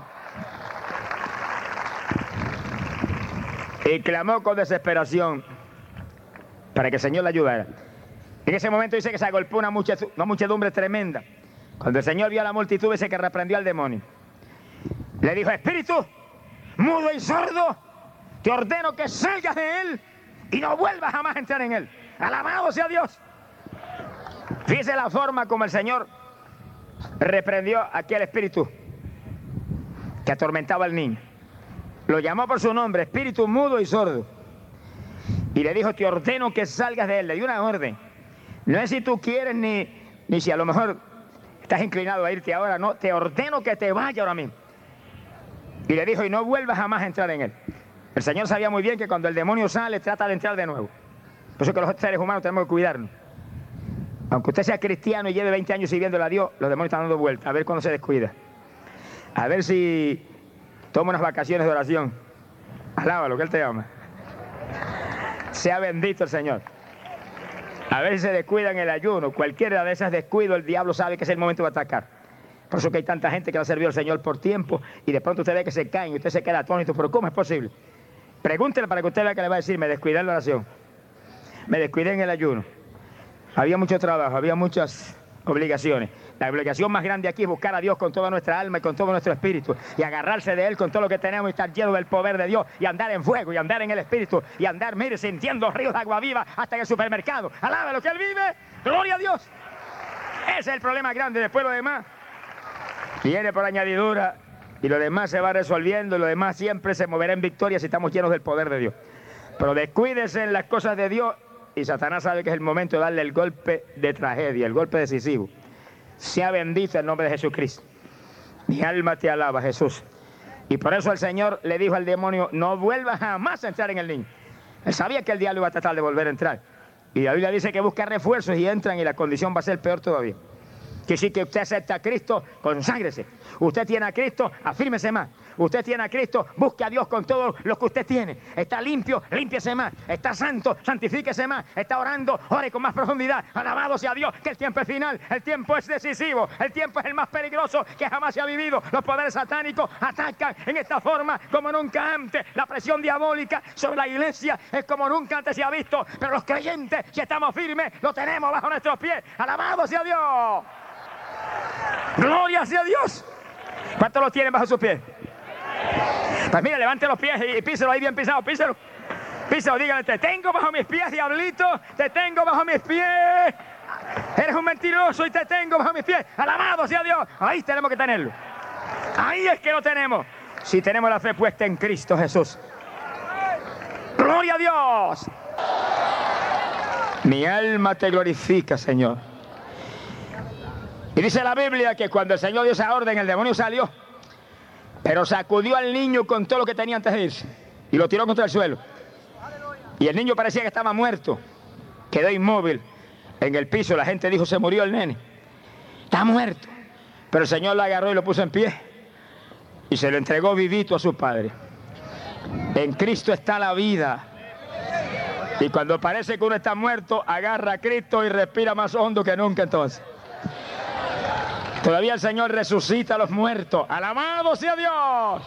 Y clamó con desesperación para que el Señor le ayudara. En ese momento dice que se agolpó una muchedumbre, una muchedumbre tremenda. Cuando el Señor vio a la multitud, dice que reprendió al demonio. Le dijo, espíritu mudo y sordo, te ordeno que salgas de él y no vuelvas jamás a entrar en él. Alabado sea Dios. Fíjese la forma como el Señor reprendió a aquel espíritu que atormentaba al niño. Lo llamó por su nombre, espíritu mudo y sordo. Y le dijo, te ordeno que salgas de él. Le dio una orden. No es si tú quieres ni, ni si a lo mejor estás inclinado a irte ahora. No, te ordeno que te vayas ahora mismo. Y le dijo, y no vuelvas jamás a entrar en él. El Señor sabía muy bien que cuando el demonio sale, trata de entrar de nuevo. Por eso que los seres humanos tenemos que cuidarnos. Aunque usted sea cristiano y lleve veinte años sirviéndole a Dios, los demonios están dando vueltas, a ver cuándo se descuida. A ver si toma unas vacaciones de oración. Alábalo, que Él te ama. Sea bendito el Señor. A ver si se descuida en el ayuno. Cualquiera de esas descuidos, el diablo sabe que es el momento de atacar. Por eso que hay tanta gente que ha servido al Señor por tiempo y de pronto usted ve que se caen y usted se queda atónito. Pero ¿cómo es posible? Pregúntele para que usted vea que le va a decir, me descuidé en la oración, me descuidé en el ayuno. Había mucho trabajo, había muchas obligaciones. La obligación más grande aquí es buscar a Dios con toda nuestra alma y con todo nuestro espíritu y agarrarse de Él con todo lo que tenemos y estar lleno del poder de Dios y andar en fuego y andar en el espíritu y andar, mire, sintiendo ríos de agua viva hasta en el supermercado. Alabe lo que Él vive, gloria a Dios. Ese es el problema grande. Después lo demás viene por añadidura y lo demás se va resolviendo y lo demás siempre se moverá en victoria si estamos llenos del poder de Dios. Pero descuídese en las cosas de Dios y Satanás sabe que es el momento de darle el golpe de tragedia, el golpe decisivo. Sea bendito el nombre de Jesucristo. Mi alma te alaba, Jesús. Y por eso el Señor le dijo al demonio, no vuelvas jamás a entrar en el niño. Él sabía que el diablo iba a tratar de volver a entrar. Y la Biblia dice que busca refuerzos y entran y la condición va a ser peor todavía. Que sí que usted acepta a Cristo, conságrese. Usted tiene a Cristo, afírmese más. Usted tiene a Cristo, busque a Dios con todo lo que usted tiene. Está limpio, límpiese más. Está santo, santifíquese más. Está orando, ore con más profundidad. Alabado sea Dios, que el tiempo es final, el tiempo es decisivo, el tiempo es el más peligroso que jamás se ha vivido. Los poderes satánicos atacan en esta forma como nunca antes. La presión diabólica sobre la iglesia es como nunca antes se ha visto. Pero los creyentes, si estamos firmes, lo tenemos bajo nuestros pies. Alabado sea Dios. Gloria sea Dios. ¿Cuántos lo tienen bajo sus pies? Pues mire, levante los pies y píselo ahí bien pisado, píselo. Píselo, dígale, te tengo bajo mis pies, diablito, te tengo bajo mis pies. Eres un mentiroso y te tengo bajo mis pies. Alabado sea Dios. Ahí tenemos que tenerlo. Ahí es que lo tenemos. Si tenemos la fe puesta en Cristo Jesús. Gloria a Dios. Mi alma te glorifica, Señor. Y dice la Biblia que cuando el Señor dio esa orden, el demonio salió, pero sacudió al niño con todo lo que tenía antes de irse y lo tiró contra el suelo. Y el niño parecía que estaba muerto, quedó inmóvil en el piso. La gente dijo, se murió el nene, está muerto. Pero el Señor lo agarró y lo puso en pie y se lo entregó vivito a su padre. En Cristo está la vida. Y cuando parece que uno está muerto, agarra a Cristo y respira más hondo que nunca entonces. Todavía el Señor resucita a los muertos. ¡Alabado sea Dios!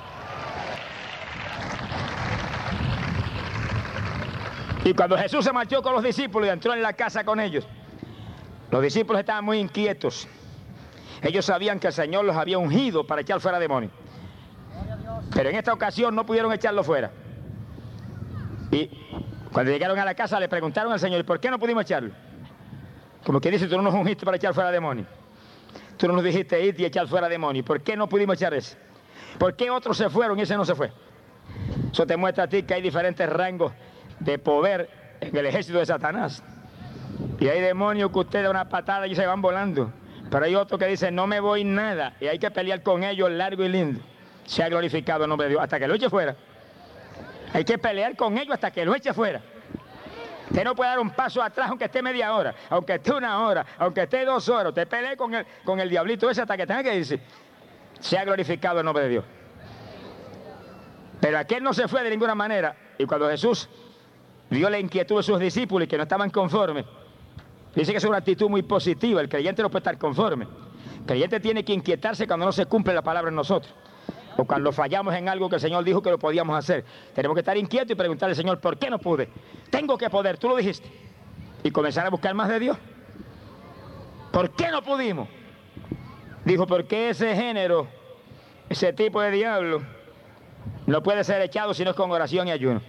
Y cuando Jesús se marchó con los discípulos y entró en la casa con ellos, los discípulos estaban muy inquietos. Ellos sabían que el Señor los había ungido para echar fuera demonios. Pero en esta ocasión no pudieron echarlo fuera. Y cuando llegaron a la casa le preguntaron al Señor, ¿por qué no pudimos echarlo? Como que dice, tú no nos ungiste para echar fuera demonios. Tú no nos dijiste ir y echar fuera demonios. ¿Por qué no pudimos echar ese? ¿Por qué otros se fueron y ese no se fue? Eso te muestra a ti que hay diferentes rangos de poder en el ejército de Satanás. Y hay demonios que usted da una patada y se van volando. Pero hay otros que dicen, no me voy nada. Y hay que pelear con ellos largo y lindo. Se ha glorificado el nombre de Dios hasta que lo eche fuera. Hay que pelear con ellos hasta que lo eche fuera. Usted no puede dar un paso atrás aunque esté media hora, aunque esté una hora, aunque esté dos horas. Usted pelee con el, con el diablito ese hasta que tenga que irse. Se ha glorificado el nombre de Dios. Pero aquel no se fue de ninguna manera. Y cuando Jesús vio la inquietud de sus discípulos y que no estaban conformes, dice que es una actitud muy positiva. El creyente no puede estar conforme. El creyente tiene que inquietarse cuando no se cumple la palabra en nosotros. O cuando fallamos en algo que el Señor dijo que lo podíamos hacer. Tenemos que estar inquietos y preguntarle al Señor, ¿por qué no pude? Tengo que poder, tú lo dijiste. Y comenzar a buscar más de Dios. ¿Por qué no pudimos? Dijo, porque ese género, ese tipo de diablo, no puede ser echado si no es con oración y ayuno.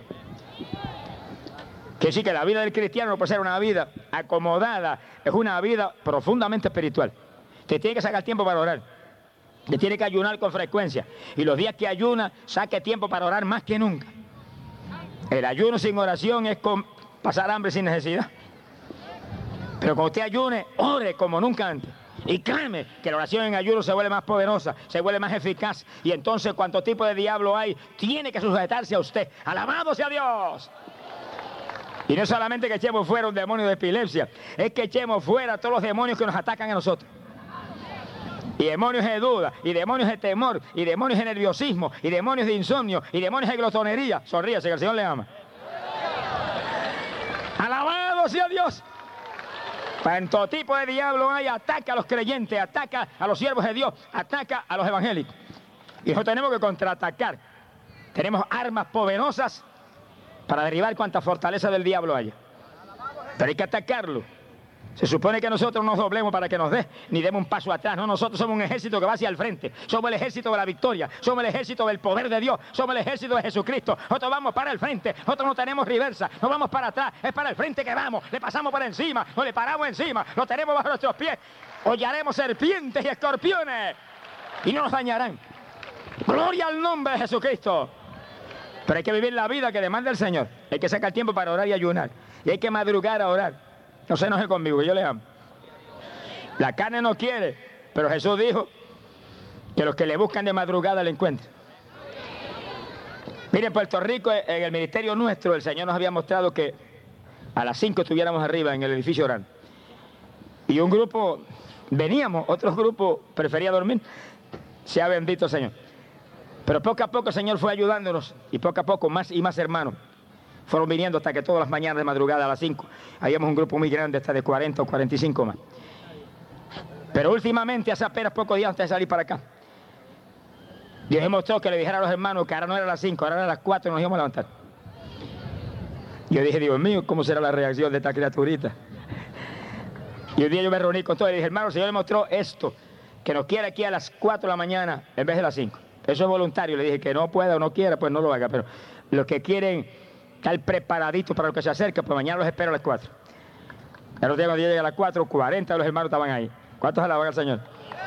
Que sí, que la vida del cristiano no puede ser una vida acomodada, es una vida profundamente espiritual. Usted tiene que sacar tiempo para orar. Usted tiene que ayunar con frecuencia. Y los días que ayuna, saque tiempo para orar más que nunca. El ayuno sin oración es con pasar hambre sin necesidad. Pero cuando usted ayune, ore como nunca antes. Y créeme que la oración en ayuno se vuelve más poderosa, se vuelve más eficaz. Y entonces, cuánto tipo de diablo hay, tiene que sujetarse a usted. ¡Alabado sea Dios! Y no solamente que echemos fuera un demonio de epilepsia, es que echemos fuera todos los demonios que nos atacan a nosotros. Y demonios de duda, y demonios de temor, y demonios de nerviosismo, y demonios de insomnio, y demonios de glotonería. Sonríase que el Señor le ama. ¡Alabado sea Dios! Cuanto tipo de diablo hay, ataca a los creyentes, ataca a los siervos de Dios, ataca a los evangélicos. Y nosotros tenemos que contraatacar. Tenemos armas poderosas para derribar cuanta fortaleza del diablo haya. Pero hay que atacarlo. Se supone que nosotros no nos doblemos para que nos dé, ni demos un paso atrás. No, nosotros somos un ejército que va hacia el frente. Somos el ejército de la victoria. Somos el ejército del poder de Dios. Somos el ejército de Jesucristo. Nosotros vamos para el frente. Nosotros no tenemos reversa. No vamos para atrás. Es para el frente que vamos. Le pasamos por encima. No le paramos encima. Lo tenemos bajo nuestros pies. Hollaremos serpientes y escorpiones. Y no nos dañarán. Gloria al nombre de Jesucristo. Pero hay que vivir la vida que demanda el Señor. Hay que sacar tiempo para orar y ayunar. Y hay que madrugar a orar. No se enoje conmigo, que yo le amo. La carne no quiere, pero Jesús dijo que los que le buscan de madrugada le encuentran. Mire, en Puerto Rico, en el ministerio nuestro, el Señor nos había mostrado que a las cinco estuviéramos arriba en el edificio orando. Y un grupo Veníamos, otro grupo prefería dormir. Sea bendito el Señor. Pero poco a poco el Señor fue ayudándonos y poco a poco más y más hermanos fueron viniendo hasta que todas las mañanas de madrugada a las cinco habíamos un grupo muy grande, hasta de cuarenta o cuarenta y cinco más. Pero últimamente, hace apenas pocos días antes de salir para acá, Dios me mostró que le dijera a los hermanos que ahora no era las cinco, ahora era las cuatro y nos íbamos a levantar. Yo dije, Dios mío, ¿cómo será la reacción de esta criaturita? Y un día yo me reuní con todos y dije, hermano, el Señor le mostró esto, que nos quiere aquí a las cuatro de la mañana en vez de las cinco. Eso es voluntario. Le dije que no pueda o no quiera, pues no lo haga. Pero los que quieren estar preparaditos para lo que se acerca, pues mañana los espero a las cuatro. El otro día cuando yo llegué a las cuatro, cuarenta de los hermanos estaban ahí. ¿Cuántos alaban al Señor?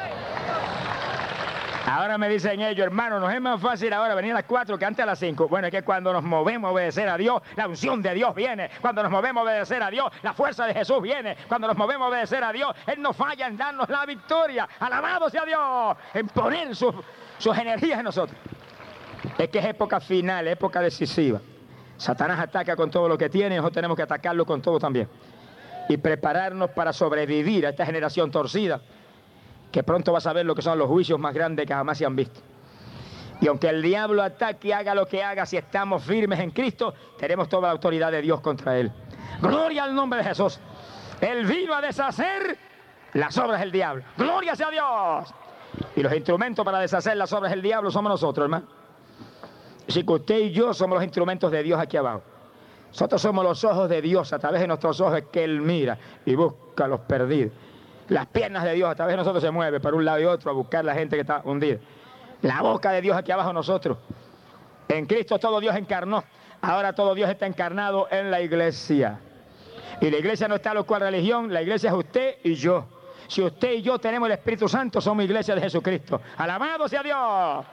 Ahora me dicen ellos, hermano, nos es más fácil ahora venir a las cuatro que antes a las cinco. Bueno, es que cuando nos movemos a obedecer a Dios, la unción de Dios viene. Cuando nos movemos a obedecer a Dios, la fuerza de Jesús viene. Cuando nos movemos a obedecer a Dios, Él no falla en darnos la victoria. Alabado sea Dios, en poner sus, sus energías en nosotros. Es que es época final, época decisiva. Satanás ataca con todo lo que tiene y nosotros tenemos que atacarlo con todo también. Y prepararnos para sobrevivir a esta generación torcida, que pronto va a saber lo que son los juicios más grandes que jamás se han visto. Y aunque el diablo ataque y haga lo que haga, si estamos firmes en Cristo, tenemos toda la autoridad de Dios contra él. Gloria al nombre de Jesús. Él vino a deshacer las obras del diablo. Gloria sea a Dios. Y los instrumentos para deshacer las obras del diablo somos nosotros, hermano. Así que usted y yo somos los instrumentos de Dios aquí abajo. Nosotros somos los ojos de Dios, a través de nuestros ojos es que Él mira y busca a los perdidos. Las piernas de Dios a través de nosotros se mueven para un lado y otro a buscar a la gente que está hundida. La boca de Dios aquí abajo nosotros. En Cristo todo Dios encarnó. Ahora todo Dios está encarnado en la iglesia. Y la iglesia no está a lo cual religión, la iglesia es usted y yo. Si usted y yo tenemos el Espíritu Santo, somos iglesia de Jesucristo. ¡Alabado sea Dios!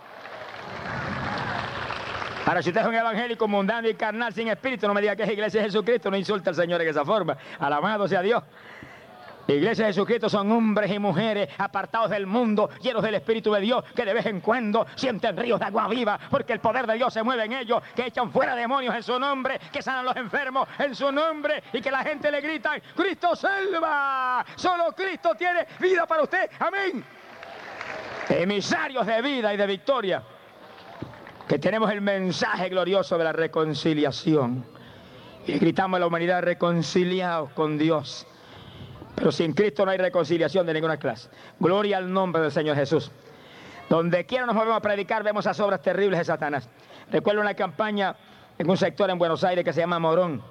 Ahora, si usted es un evangélico mundano y carnal sin espíritu, no me diga que es iglesia de Jesucristo, no insulta al Señor en esa forma. Alabado sea Dios. La iglesia de Jesucristo son hombres y mujeres apartados del mundo, llenos del Espíritu de Dios, que de vez en cuando sienten ríos de agua viva, porque el poder de Dios se mueve en ellos, que echan fuera demonios en su nombre, que sanan los enfermos en su nombre, y que la gente le grita, ¡Cristo salva! Solo Cristo tiene vida para usted. ¡Amén! Emisarios de vida y de victoria, que tenemos el mensaje glorioso de la reconciliación. Y gritamos a la humanidad, reconciliados con Dios. Pero sin Cristo no hay reconciliación de ninguna clase. Gloria al nombre del Señor Jesús. Donde quiera nos movemos a predicar, vemos esas obras terribles de Satanás. Recuerdo una campaña en un sector en Buenos Aires que se llama Morón.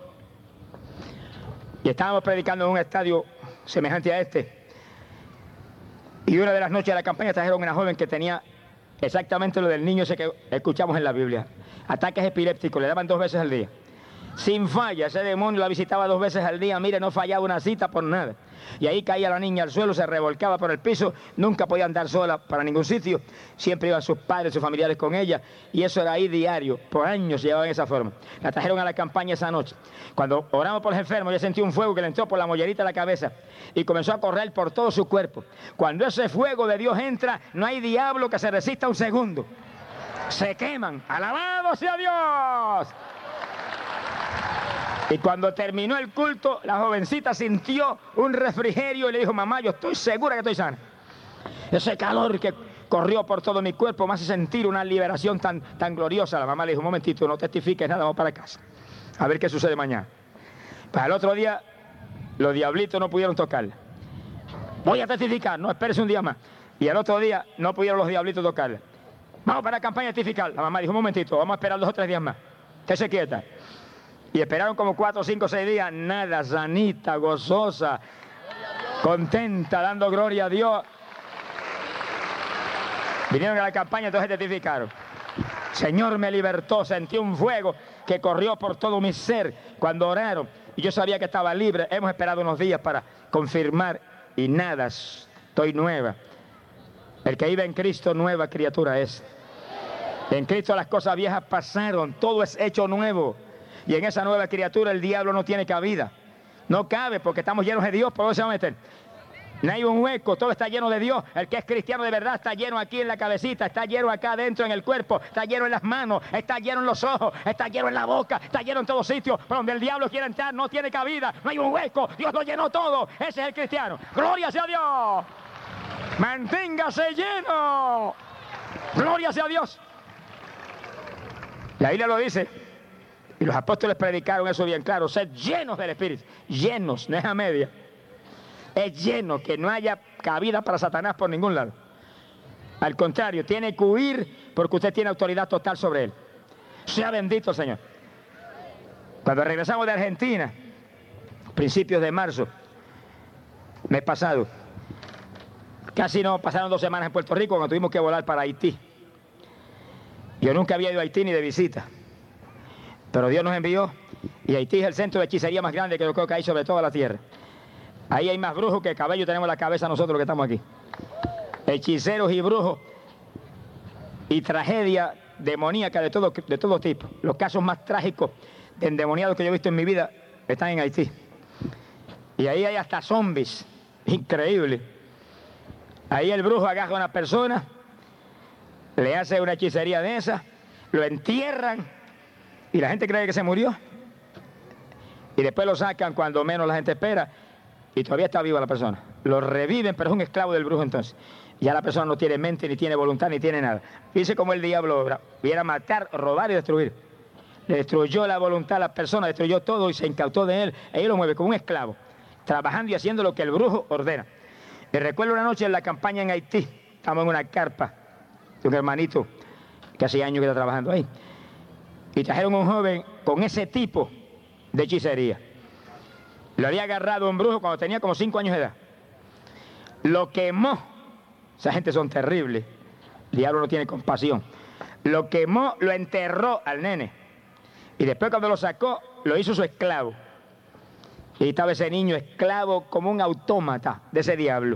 Y estábamos predicando en un estadio semejante a este. Y una de las noches de la campaña trajeron una joven que tenía exactamente lo del niño ese que escuchamos en la Biblia. Ataques epilépticos, le daban dos veces al día. Sin falla, ese demonio la visitaba dos veces al día, mire, no fallaba una cita por nada. Y ahí caía la niña al suelo, se revolcaba por el piso, nunca podía andar sola para ningún sitio, siempre iban sus padres, sus familiares con ella, y eso era ahí diario, por años llevaban esa forma. La trajeron a la campaña esa noche. Cuando oramos por los enfermos, yo sentí un fuego que le entró por la mollerita de la cabeza y comenzó a correr por todo su cuerpo. Cuando ese fuego de Dios entra, no hay diablo que se resista un segundo. Se queman. ¡Alabado sea Dios! Y cuando terminó el culto, la jovencita sintió un refrigerio y le dijo, mamá, yo estoy segura que estoy sana. Ese calor que corrió por todo mi cuerpo me hace sentir una liberación tan, tan gloriosa. La mamá le dijo, un momentito, no testifiques nada, vamos para casa. A ver qué sucede mañana. Para el otro día, los diablitos no pudieron tocarla. Voy a testificar, no, espérese un día más. Y el otro día no pudieron los diablitos tocarla. Vamos para la campaña testificar. La mamá dijo, un momentito, vamos a esperar dos o tres días más. Usted se quieta. Y esperaron como cuatro, cinco, seis días, nada, sanita, gozosa, contenta, dando gloria a Dios. Vinieron a la campaña, entonces testificaron. Señor me libertó, sentí un fuego que corrió por todo mi ser cuando oraron. Y yo sabía que estaba libre. Hemos esperado unos días para confirmar y nada, estoy nueva. El que vive en Cristo, nueva criatura es. En Cristo las cosas viejas pasaron, todo es hecho nuevo. Y en esa nueva criatura el diablo no tiene cabida. No cabe porque estamos llenos de Dios, ¿por dónde se va a meter? No hay un hueco, todo está lleno de Dios. El que es cristiano de verdad está lleno aquí en la cabecita, está lleno acá adentro en el cuerpo, está lleno en las manos, está lleno en los ojos, está lleno en la boca, está lleno en todos sitios. Pero donde el diablo quiere entrar no tiene cabida, no hay un hueco, Dios lo llenó todo. Ese es el cristiano. ¡Gloria sea a Dios! Manténgase lleno. Gloria sea a Dios. La Biblia lo dice. Y los apóstoles predicaron eso bien claro. Sed llenos del Espíritu. Llenos, no es a media. Es lleno, que no haya cabida para Satanás por ningún lado. Al contrario, tiene que huir porque usted tiene autoridad total sobre él. Sea bendito el Señor. Cuando regresamos de Argentina, principios de marzo, mes pasado, casi no pasaron dos semanas en Puerto Rico cuando tuvimos que volar para Haití. Yo nunca había ido a Haití ni de visita, pero Dios nos envió y Haití es el centro de hechicería más grande que yo creo que hay sobre toda la tierra. Ahí hay más brujos que cabello tenemos en la cabeza nosotros que estamos aquí. Hechiceros y brujos y tragedia demoníaca de todo, de todo tipo. Los casos más trágicos de endemoniados que yo he visto en mi vida están en Haití. Y ahí hay hasta zombies. Increíble. Ahí el brujo agarra a una persona, le hace una hechicería de esa, lo entierran y la gente cree que se murió. Y después lo sacan cuando menos la gente espera y todavía está viva la persona. Lo reviven, pero es un esclavo del brujo entonces. Ya la persona no tiene mente, ni tiene voluntad, ni tiene nada. Fíjese cómo el diablo obra. Viene a matar, robar y destruir. Le destruyó la voluntad a la persona, destruyó todo y se incautó de él. Ahí lo mueve como un esclavo, trabajando y haciendo lo que el brujo ordena. Y recuerdo una noche en la campaña en Haití, estamos en una carpa de un hermanito que hace años que está trabajando ahí. Y trajeron un joven con ese tipo de hechicería. Lo había agarrado un brujo cuando tenía como cinco años de edad. Lo quemó. Esa gente son terribles. El diablo no tiene compasión. Lo quemó, lo enterró al nene. Y después cuando lo sacó, lo hizo su esclavo. Y estaba ese niño esclavo como un autómata de ese diablo.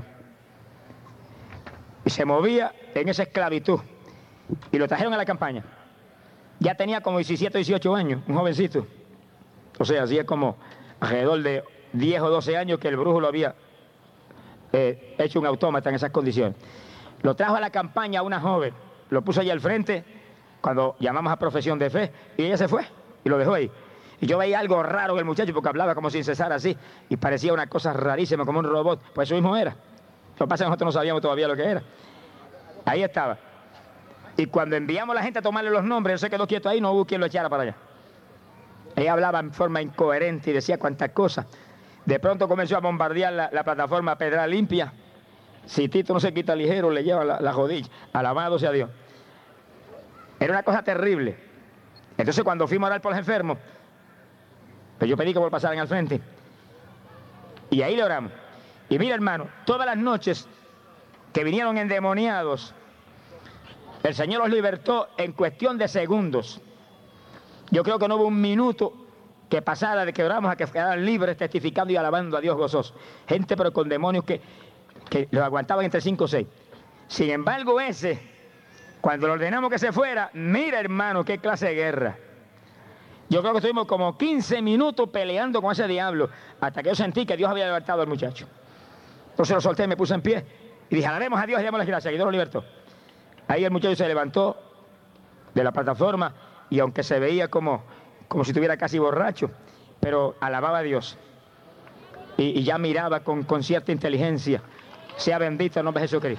Y se movía en esa esclavitud. Y lo trajeron a la campaña. Ya tenía como diecisiete, dieciocho años, un jovencito. O sea, hacía como alrededor de diez o doce años que el brujo lo había eh, hecho un autómata en esas condiciones. Lo trajo a la campaña una joven, lo puso allí al frente, cuando llamamos a profesión de fe, y ella se fue, y lo dejó ahí. Y yo veía algo raro en el muchacho, porque hablaba como sin cesar así, y parecía una cosa rarísima, como un robot. Pues eso mismo era. Lo que pasa es que nosotros no sabíamos todavía lo que era. Ahí estaba. Y cuando enviamos a la gente a tomarle los nombres, él se quedó quieto ahí, no hubo quien lo echara para allá. Ella hablaba en forma incoherente y decía cuantas cosas. De pronto comenzó a bombardear la, la plataforma Pedra Limpia. Si Tito no se quita ligero, le lleva la, la rodilla. Alabado sea Dios. Era una cosa terrible. Entonces cuando fuimos a orar por los enfermos, pues yo pedí que pasaran al frente. Y ahí le oramos. Y mira, hermano, todas las noches que vinieron endemoniados, el Señor los libertó en cuestión de segundos. Yo creo que no hubo un minuto que pasara de que oramos a que quedaran libres, testificando y alabando a Dios gozoso. Gente pero con demonios que, que los aguantaban entre cinco o seis. Sin embargo, ese, cuando le ordenamos que se fuera, mira, hermano, qué clase de guerra. Yo creo que estuvimos como quince minutos peleando con ese diablo, hasta que yo sentí que Dios había libertado al muchacho. Entonces lo solté, me puse en pie y dije, alabemos a Dios y damos las gracias, que Dios lo libertó. Ahí el muchacho se levantó de la plataforma y aunque se veía como, como si estuviera casi borracho, pero alababa a Dios. Y, y ya miraba con, con cierta inteligencia. Sea bendito el nombre de Jesucristo.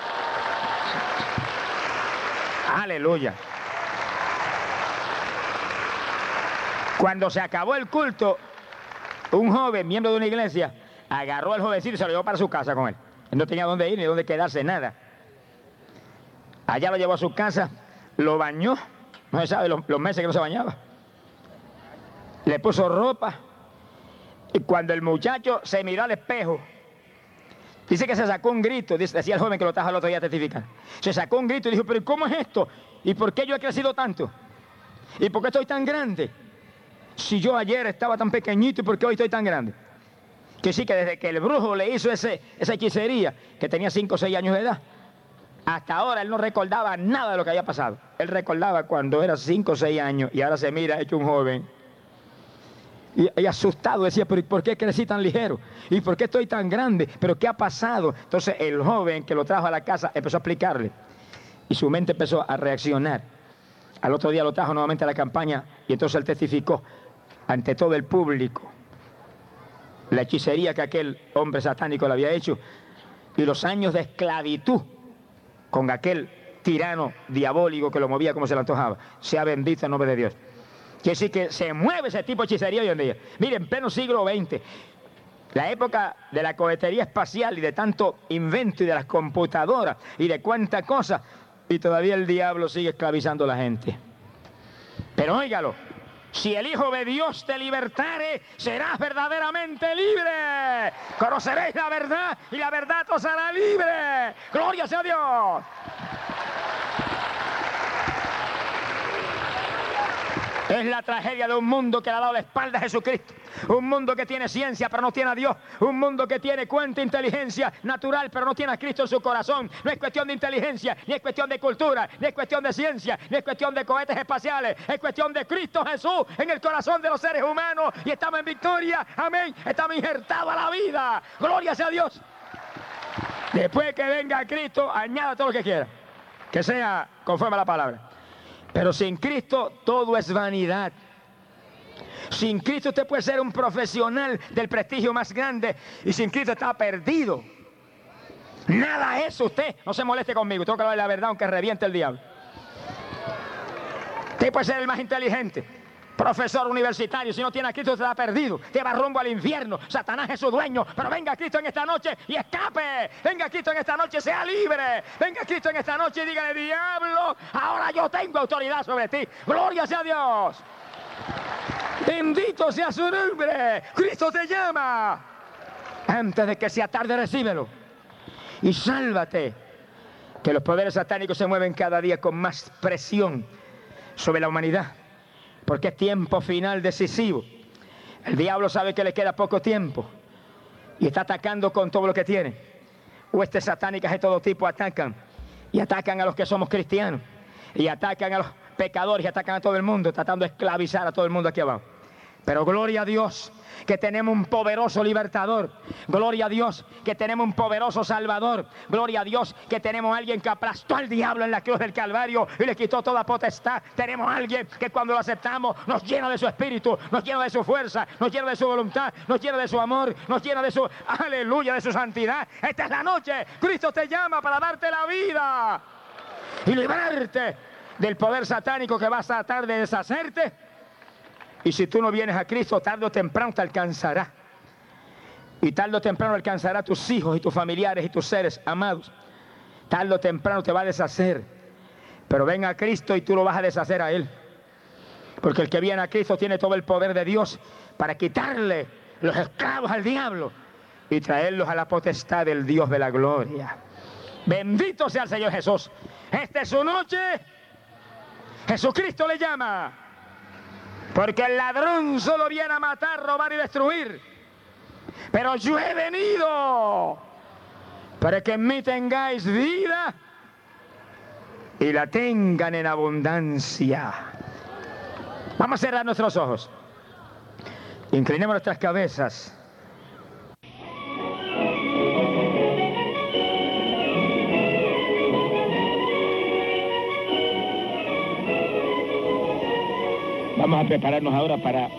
Aleluya. Cuando se acabó el culto, un joven, miembro de una iglesia, agarró al jovencito y se lo llevó para su casa con él. Él no tenía dónde ir ni dónde quedarse, nada. Allá lo llevó a su casa, lo bañó, no se sabe los, los meses que no se bañaba. Le puso ropa y cuando el muchacho se miró al espejo, dice que se sacó un grito, dice, decía el joven que lo trajo el otro día a testificar. Se sacó un grito y dijo, pero ¿cómo es esto? ¿Y por qué yo he crecido tanto? ¿Y por qué estoy tan grande? Si yo ayer estaba tan pequeñito, ¿y por qué hoy estoy tan grande? Que sí, que desde que el brujo le hizo ese, esa hechicería, que tenía cinco o seis años de edad, hasta ahora él no recordaba nada de lo que había pasado. Él recordaba cuando era cinco o seis años y ahora se mira hecho un joven. Y, y asustado decía, pero ¿por qué crecí tan ligero? ¿Y por qué estoy tan grande? ¿Pero qué ha pasado? Entonces el joven que lo trajo a la casa empezó a explicarle. Y su mente empezó a reaccionar. Al otro día lo trajo nuevamente a la campaña y entonces él testificó ante todo el público la hechicería que aquel hombre satánico le había hecho. y los años de esclavitud con aquel tirano diabólico que lo movía como se le antojaba. Sea bendito el nombre de Dios. Quiere decir que se mueve ese tipo de hechicería hoy en día. Miren, en pleno siglo veinte, la época de la cohetería espacial y de tanto invento y de las computadoras y de cuánta cosa, y todavía el diablo sigue esclavizando a la gente. Pero óigalo, si el Hijo de Dios te libertare, serás verdaderamente libre. Conoceréis la verdad y la verdad os hará libre. ¡Gloria sea a Dios! Es la tragedia de un mundo que le ha dado la espalda a Jesucristo. Un mundo que tiene ciencia pero no tiene a Dios. Un mundo que tiene cuanta inteligencia natural pero no tiene a Cristo en su corazón. No es cuestión de inteligencia, ni es cuestión de cultura, ni es cuestión de ciencia, ni es cuestión de cohetes espaciales. Es cuestión de Cristo Jesús en el corazón de los seres humanos. Y estamos en victoria, amén. Estamos injertados a la vida. Gloria sea a Dios. Después que venga Cristo, añada todo lo que quiera, que sea conforme a la palabra. Pero sin Cristo todo es vanidad. Sin Cristo usted puede ser un profesional del prestigio más grande y sin Cristo está perdido. Nada es usted. No se moleste conmigo, tengo que hablar la verdad aunque reviente el diablo. Usted puede ser el más inteligente, profesor universitario, si no tiene a Cristo usted está perdido. Te va rumbo al infierno. Satanás es su dueño. Pero venga Cristo en esta noche y escape. Venga Cristo en esta noche, sea libre. Venga Cristo en esta noche y dígale: diablo, ahora yo tengo autoridad sobre ti. Gloria sea a Dios. Bendito sea su nombre. Cristo te llama. Antes de que sea tarde, recíbelo y sálvate. Que los poderes satánicos se mueven cada día con más presión sobre la humanidad, porque es tiempo final decisivo. El diablo sabe que le queda poco tiempo y está atacando con todo lo que tiene. Huestes satánicas de todo tipo atacan, y atacan a los que somos cristianos, y atacan a los pecadores, y atacan a todo el mundo, tratando de esclavizar a todo el mundo aquí abajo. Pero gloria a Dios que tenemos un poderoso libertador. Gloria a Dios que tenemos un poderoso salvador. Gloria a Dios que tenemos a alguien que aplastó al diablo en la cruz del Calvario y le quitó toda potestad. Tenemos a alguien que cuando lo aceptamos nos llena de su espíritu, nos llena de su fuerza, nos llena de su voluntad, nos llena de su amor, nos llena de su, aleluya, de su santidad. Esta es la noche. Cristo te llama para darte la vida y librarte del poder satánico que va a tratar de deshacerte. Y si tú no vienes a Cristo, tarde o temprano te alcanzará. Y tarde o temprano alcanzará a tus hijos y tus familiares y tus seres amados. Tarde o temprano te va a deshacer. Pero ven a Cristo y tú lo vas a deshacer a Él. Porque el que viene a Cristo tiene todo el poder de Dios para quitarle los esclavos al diablo y traerlos a la potestad del Dios de la gloria. Bendito sea el Señor Jesús. Esta es su noche. Jesucristo le llama. Porque el ladrón solo viene a matar, robar y destruir. Pero yo he venido para que en mí tengáis vida y la tengan en abundancia. Vamos a cerrar nuestros ojos. Inclinemos nuestras cabezas. Vamos a prepararnos ahora para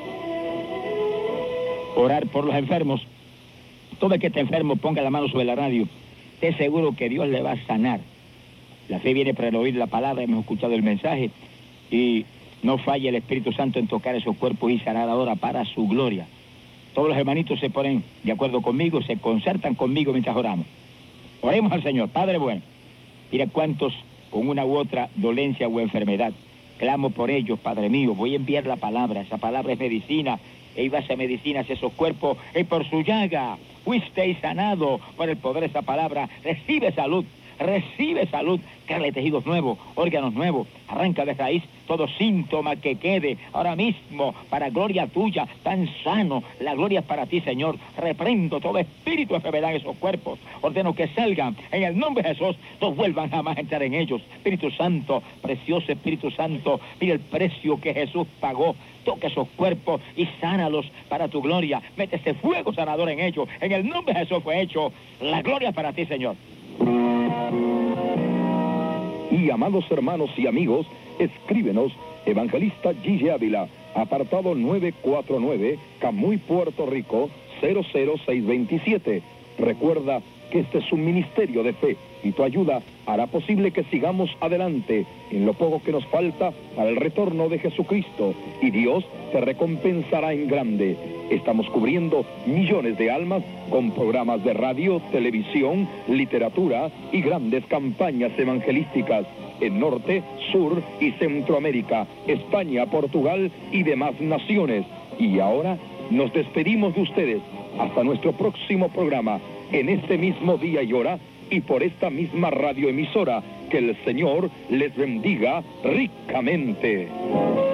orar por los enfermos. Todo el que esté enfermo ponga la mano sobre la radio. Esté seguro que Dios le va a sanar. La fe viene para el oír la palabra, hemos escuchado el mensaje y no falla el Espíritu Santo en tocar esos cuerpos y sanar ahora para su gloria. Todos los hermanitos se ponen de acuerdo conmigo, se concertan conmigo mientras oramos. Oremos al Señor. Padre bueno, mira cuántos con una u otra dolencia o enfermedad. Clamo por ellos, Padre mío. Voy a enviar la palabra. Esa palabra es medicina. E va a ser medicina hacia esos cuerpos. Y por su llaga fuisteis sanado. Por el poder de esa palabra. Recibe salud. Recibe salud. Créale tejidos nuevos, órganos nuevos. Arranca de raíz todo síntoma que quede ahora mismo para gloria tuya. Tan sano. La gloria es para ti, Señor. Reprendo todo espíritu de enfermedad en esos cuerpos. Ordeno que salgan en el nombre de Jesús. No vuelvan jamás a entrar en ellos. Espíritu Santo, precioso Espíritu Santo, mira el precio que Jesús pagó. Toca esos cuerpos y sánalos para tu gloria. Mete ese fuego sanador en ellos. En el nombre de Jesús fue hecho. La gloria es para ti, Señor. Y amados hermanos y amigos, escríbenos, Evangelista Gigi Ávila, apartado nueve cuatro nueve, Camuy, Puerto Rico, cero cero seis dos siete. Recuerda, que este es un ministerio de fe y tu ayuda hará posible que sigamos adelante en lo poco que nos falta para el retorno de Jesucristo, y Dios te recompensará en grande. Estamos cubriendo millones de almas con programas de radio, televisión, literatura y grandes campañas evangelísticas en Norte, Sur y Centroamérica, España, Portugal y demás naciones. Y ahora nos despedimos de ustedes hasta nuestro próximo programa, en este mismo día y hora, y por esta misma radioemisora. Que el Señor les bendiga ricamente.